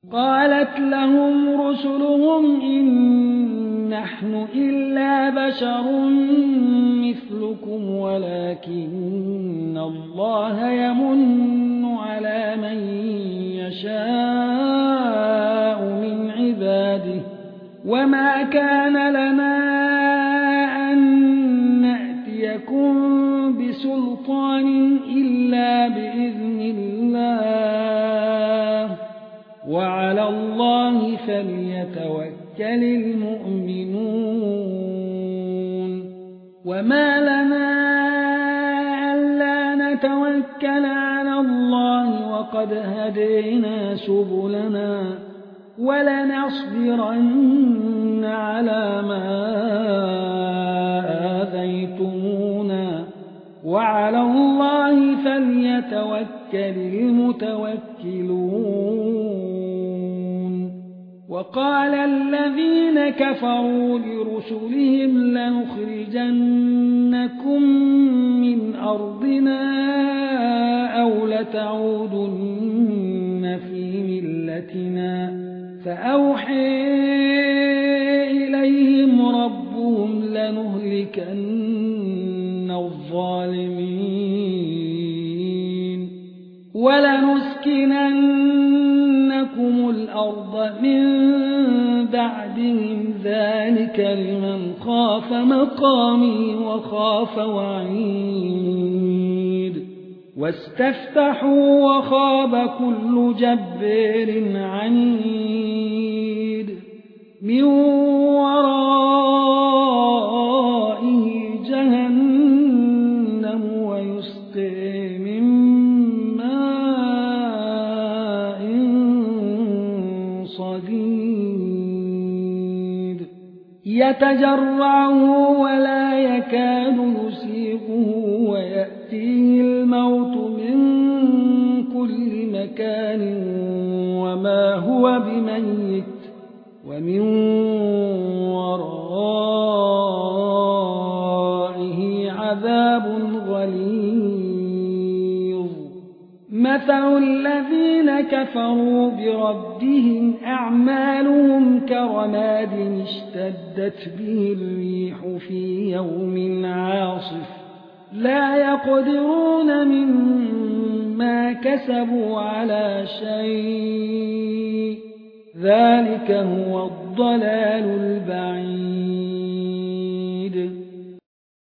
قالت لهم رسلهم إن نحن إلا بشر مثلكم ولكن الله يمن على من يشاء من عباده وما كان لنا أن نأتيكم بسلطان إلا بإذن الله وعلى الله فليتوكل المؤمنون وما لنا ألا نتوكل على الله وقد هدينا سبلنا ولنصبرن على ما آذيتمونا وعلى الله فليتوكل المتوكلون وقال الذين كفروا لرسلهم لنخرجنكم من أرضنا أو لتعودن في ملتنا فأوحى إليهم ربهم لنهلكن الظالمين ولنسكننكم الأرض من بعدهم ذلك لمن خاف مقامي وخاف وعيد واستفتحوا وخاب كل جبار عنيد من ورائه جهنم ويسقي من ماء صديد يتجرعه ولا يكاد يسيغه ويأتيه الموت من كل مكان وما هو بميت ومن ورائه عذاب غليظ مثل الذين كفروا بربهم أعمالهم كرماد اشتدت به الريح في يوم عاصف لا يقدرون مما كسبوا على شيء ذلك هو الضلال البعيد